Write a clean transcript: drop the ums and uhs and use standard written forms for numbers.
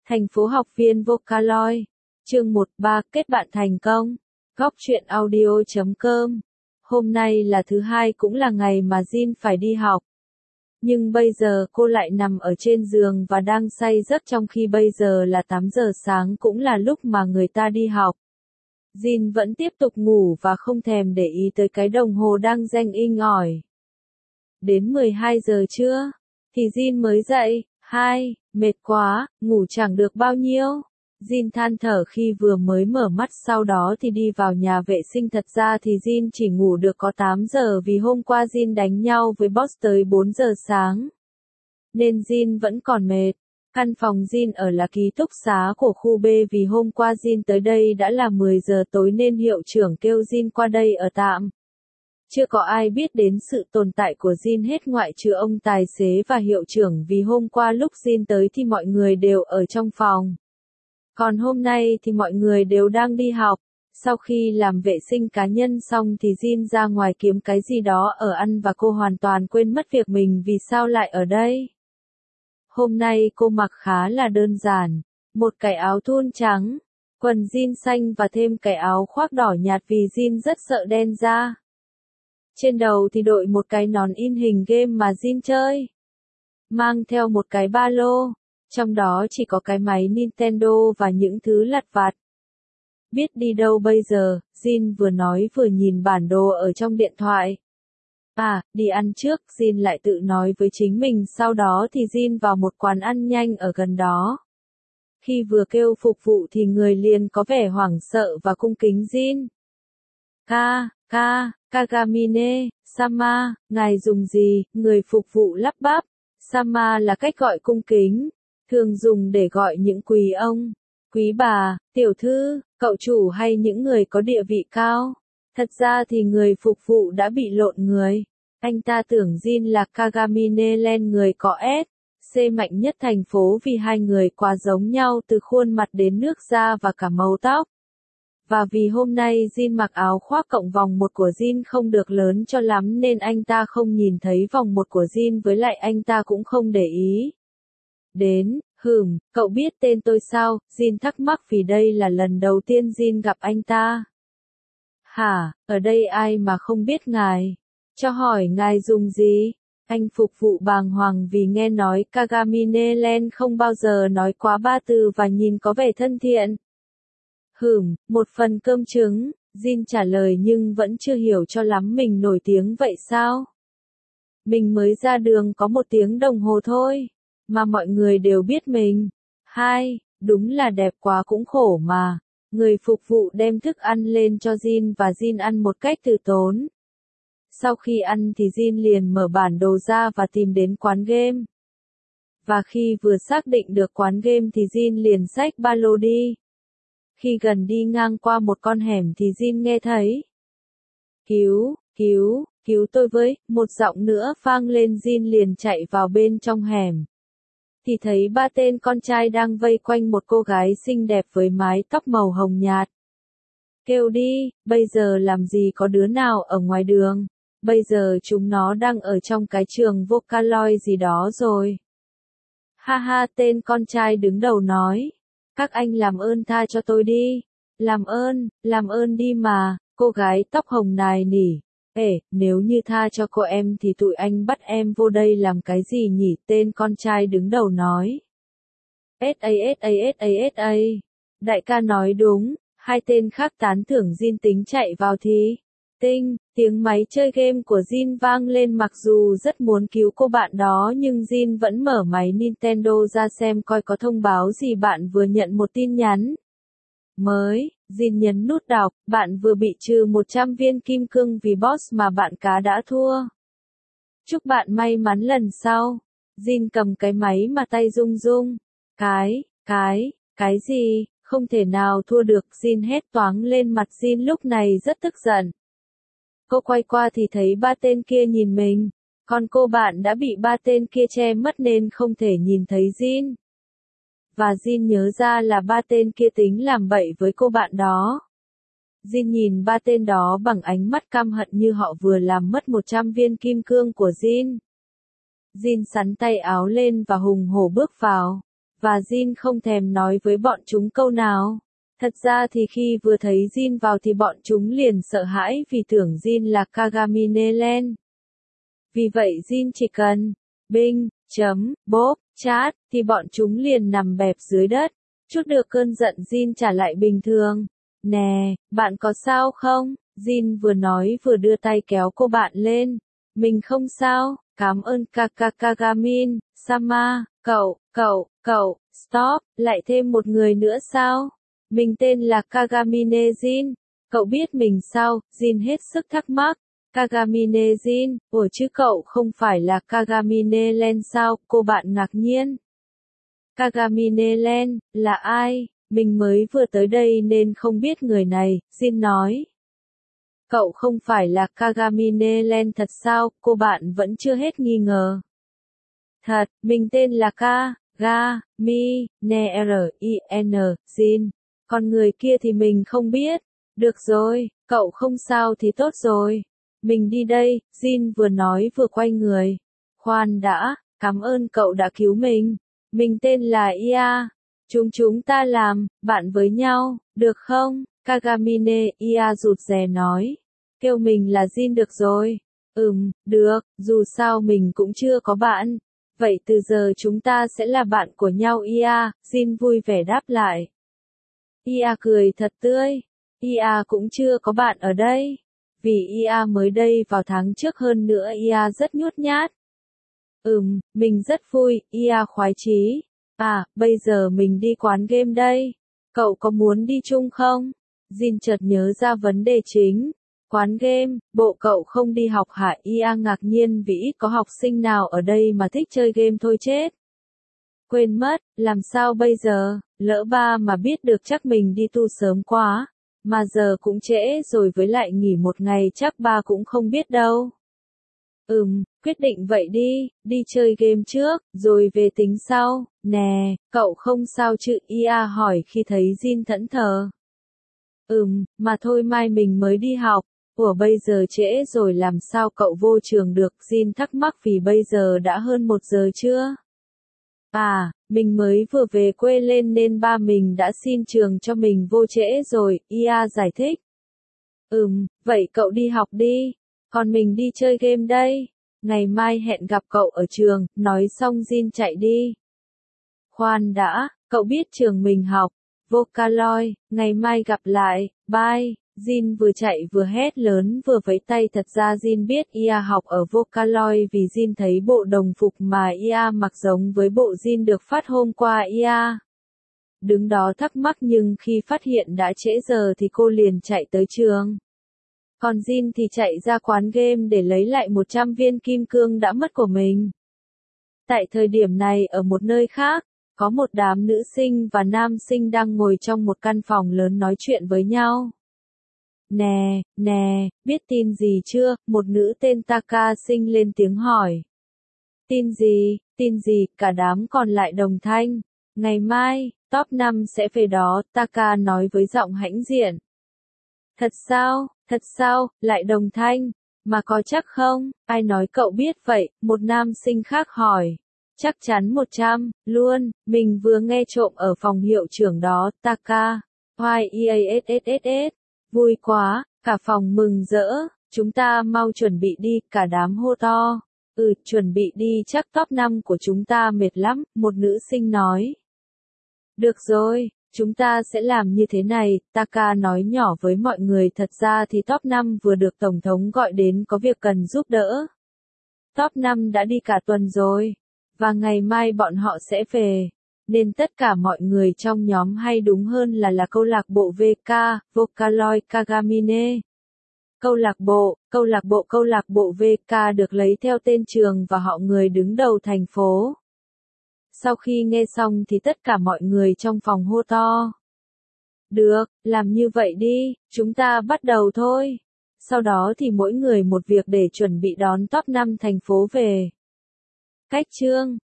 Thành phố học viên Vocaloid. Chương 13 kết bạn thành công. Góc truyện audio.com. Hôm nay là thứ hai cũng là ngày mà Jin phải đi học. Nhưng bây giờ cô lại nằm ở trên giường và đang say giấc trong khi bây giờ là 8 giờ sáng cũng là lúc mà người ta đi học. Jin vẫn tiếp tục ngủ và không thèm để ý tới cái đồng hồ đang reng inh ỏi. Đến 12 giờ trưa, thì Jin mới dậy. Mệt quá, ngủ chẳng được bao nhiêu. Jin than thở khi vừa mới mở mắt, sau đó thì đi vào nhà vệ sinh. Thật ra thì Jin chỉ ngủ được có 8 giờ vì hôm qua Jin đánh nhau với boss tới 4 giờ sáng. Nên Jin vẫn còn mệt. Căn phòng Jin ở là ký túc xá của khu B, vì hôm qua Jin tới đây đã là 10 giờ tối nên hiệu trưởng kêu Jin qua đây ở tạm. Chưa có ai biết đến sự tồn tại của Jin hết ngoại trừ ông tài xế và hiệu trưởng, vì hôm qua lúc Jin tới thì mọi người đều ở trong phòng. Còn hôm nay thì mọi người đều đang đi học. Sau khi làm vệ sinh cá nhân xong thì Jin ra ngoài kiếm cái gì đó ở ăn và cô hoàn toàn quên mất việc mình vì sao lại ở đây. Hôm nay cô mặc khá là đơn giản, một cái áo thun trắng, quần jean xanh và thêm cái áo khoác đỏ nhạt vì Jin rất sợ đen da. Trên đầu thì đội một cái nón in hình game mà Jin chơi. Mang theo một cái ba lô, trong đó chỉ có cái máy Nintendo và những thứ lặt vặt. Biết đi đâu bây giờ, Jin vừa nói vừa nhìn bản đồ ở trong điện thoại. Đi ăn trước, Jin lại tự nói với chính mình. Sau đó thì Jin vào một quán ăn nhanh ở gần đó. Khi vừa kêu phục vụ thì người liền có vẻ hoảng sợ và cung kính Jin. Kagamine, Sama, ngài dùng gì? Người phục vụ lắp bắp. Sama là cách gọi cung kính, thường dùng để gọi những quý ông, quý bà, tiểu thư, cậu chủ hay những người có địa vị cao. Thật ra thì người phục vụ đã bị lộn người. Anh ta tưởng Jin là Kagamine Len, người có SC mạnh nhất thành phố, vì hai người quá giống nhau từ khuôn mặt đến nước da và cả màu tóc. Và vì hôm nay Jin mặc áo khoác cộng vòng một của Jin không được lớn cho lắm nên anh ta không nhìn thấy vòng một của Jin, với lại anh ta cũng không để ý đến. Cậu biết tên tôi sao? Jin thắc mắc vì đây là lần đầu tiên Jin gặp anh ta. Ở đây ai mà không biết ngài? Cho hỏi ngài dùng gì? Anh phục vụ bàng hoàng vì nghe nói Kagamine Len không bao giờ nói quá 3 từ và nhìn có vẻ thân thiện. Một phần cơm trứng, Jin trả lời nhưng vẫn chưa hiểu cho lắm. Mình nổi tiếng vậy sao? Mình mới ra đường có 1 tiếng đồng hồ thôi, mà mọi người đều biết mình. Đúng là đẹp quá cũng khổ mà. Người phục vụ đem thức ăn lên cho Jin và Jin ăn một cách từ tốn. Sau khi ăn thì Jin liền mở bản đồ ra và tìm đến quán game. Và khi vừa xác định được quán game thì Jin liền xách ba lô đi. Khi gần đi ngang qua một con hẻm thì Jin nghe thấy. Cứu tôi với, một giọng nữa vang lên. Jin liền chạy vào bên trong hẻm. Thì thấy 3 tên con trai đang vây quanh một cô gái xinh đẹp với mái tóc màu hồng nhạt. Kêu đi, bây giờ làm gì có đứa nào ở ngoài đường, bây giờ chúng nó đang ở trong cái trường Vocaloid gì đó rồi. Tên con trai đứng đầu nói. Các anh làm ơn tha cho tôi đi. Làm ơn đi mà, cô gái tóc hồng nài nỉ. Nếu như tha cho cô em thì tụi anh bắt em vô đây làm cái gì nhỉ? Tên con trai đứng đầu nói. Đại ca nói đúng. 2 tên khác tán thưởng. Jin tính chạy vào thì tiếng máy chơi game của Jin vang lên. Mặc dù rất muốn cứu cô bạn đó nhưng Jin vẫn mở máy Nintendo ra xem coi có thông báo gì. Bạn vừa nhận một tin nhắn mới. Jin nhấn nút đọc. Bạn vừa bị trừ 100 viên kim cương vì boss mà bạn cá đã thua. Chúc bạn may mắn lần sau. Jin cầm cái máy mà tay rung rung. Cái gì? Không thể nào thua được. Jin hét toáng lên. Mặt Jin lúc này rất tức giận. Cô quay qua thì thấy 3 tên kia nhìn mình. Còn cô bạn đã bị 3 tên kia che mất nên không thể nhìn thấy Jin. Và Jin nhớ ra là 3 tên kia tính làm bậy với cô bạn đó. Jin nhìn 3 tên đó bằng ánh mắt căm hận như họ vừa làm mất 100 viên kim cương của Jin. Jin xắn tay áo lên và hùng hổ bước vào. và Jin không thèm nói với bọn chúng câu nào. Thật ra thì khi vừa thấy Jin vào thì bọn chúng liền sợ hãi vì tưởng Jin là Kagamine Len. Vì vậy Jin chỉ cần bing, chấm, bốp, chat, thì bọn chúng liền nằm bẹp dưới đất. Chút được cơn giận Jin trả lại bình thường. Nè, bạn có sao không? Jin vừa nói vừa đưa tay kéo cô bạn lên. Mình không sao, cảm ơn Kagamin, Sama, cậu, stop, lại thêm một người nữa sao? Mình tên là Kagamine Jin. Cậu biết mình sao? Jin hết sức thắc mắc. Kagamine Jin, ủa chứ cậu không phải là Kagamine Len sao? Cô bạn ngạc nhiên. Kagamine Len, là ai? Mình mới vừa tới đây nên không biết người này, Jin nói. Cậu không phải là Kagamine Len thật sao? Cô bạn vẫn chưa hết nghi ngờ. Thật, mình tên là Kagamine Jin. Còn người kia thì mình không biết. Được rồi, cậu không sao thì tốt rồi. Mình đi đây, Jin vừa nói vừa quay người. Khoan đã, cảm ơn cậu đã cứu mình. Mình tên là Ia. Chúng ta làm bạn với nhau, được không? Kagamine Ia rụt rè nói. Kêu mình là Jin được rồi. Được, dù sao mình cũng chưa có bạn. Vậy từ giờ chúng ta sẽ là bạn của nhau Ia, Jin vui vẻ đáp lại. Ia cười thật tươi. Ia cũng chưa có bạn ở đây. Vì Ia mới đây vào tháng trước hơn nữa Ia rất nhút nhát. Mình rất vui, Ia khoái chí. À, bây giờ mình đi quán game đây. Cậu có muốn đi chung không? Jin chợt nhớ ra vấn đề chính. Quán game, bộ cậu không đi học hả? Ia ngạc nhiên vì ít có học sinh nào ở đây mà thích chơi game thôi chết. Quên mất, làm sao bây giờ, lỡ ba mà biết được chắc mình đi tu sớm quá. Mà giờ cũng trễ rồi với lại nghỉ một ngày chắc ba cũng không biết đâu. Quyết định vậy đi chơi game trước, rồi về tính sau. Nè, cậu không sao chứ? Ia hỏi khi thấy Jin thẫn thờ. Mà thôi mai mình mới đi học. Ủa bây giờ trễ rồi làm sao cậu vô trường được? Jin thắc mắc vì bây giờ đã hơn 1 giờ chưa? À, mình mới vừa về quê lên nên ba mình đã xin trường cho mình vô trễ rồi, Ia giải thích. Vậy cậu đi học đi, còn mình đi chơi game đây. Ngày mai hẹn gặp cậu ở trường, nói xong Jin chạy đi. Khoan đã, cậu biết trường mình học, Vocaloid, ngày mai gặp lại, bye. Jin vừa chạy vừa hét lớn vừa vẫy tay. Thật ra Jin biết Ia học ở Vocaloid vì Jin thấy bộ đồng phục mà Ia mặc giống với bộ Jin được phát hôm qua. Ia đứng đó thắc mắc nhưng khi phát hiện đã trễ giờ thì cô liền chạy tới trường. Còn Jin thì chạy ra quán game để lấy lại 100 viên kim cương đã mất của mình. Tại thời điểm này ở một nơi khác, có một đám nữ sinh và nam sinh đang ngồi trong một căn phòng lớn nói chuyện với nhau. Nè, biết tin gì chưa? Một nữ tên Taka xinh lên tiếng hỏi. Tin gì, cả đám còn lại đồng thanh. Ngày mai, top 5 sẽ về đó, Taka nói với giọng hãnh diện. Thật sao, lại đồng thanh, mà có chắc không? Ai nói cậu biết vậy? Một nam sinh khác hỏi. Chắc chắn 100, luôn, mình vừa nghe trộm ở phòng hiệu trưởng đó, Taka. YEASSS. Vui quá, cả phòng mừng rỡ, chúng ta mau chuẩn bị đi, cả đám hô to. Chuẩn bị đi chắc top 5 của chúng ta mệt lắm, một nữ sinh nói. Được rồi, chúng ta sẽ làm như thế này, Taka nói nhỏ với mọi người. Thật ra thì top 5 vừa được Tổng thống gọi đến có việc cần giúp đỡ. Top 5 đã đi cả tuần rồi, và ngày mai bọn họ sẽ về. Nên tất cả mọi người trong nhóm hay đúng hơn là câu lạc bộ VK, Vocaloid Kagamine. Câu lạc bộ VK được lấy theo tên trường và họ người đứng đầu thành phố. Sau khi nghe xong thì tất cả mọi người trong phòng hô to. Được, làm như vậy đi, chúng ta bắt đầu thôi. Sau đó thì mỗi người một việc để chuẩn bị đón top 5 thành phố về. Cách chương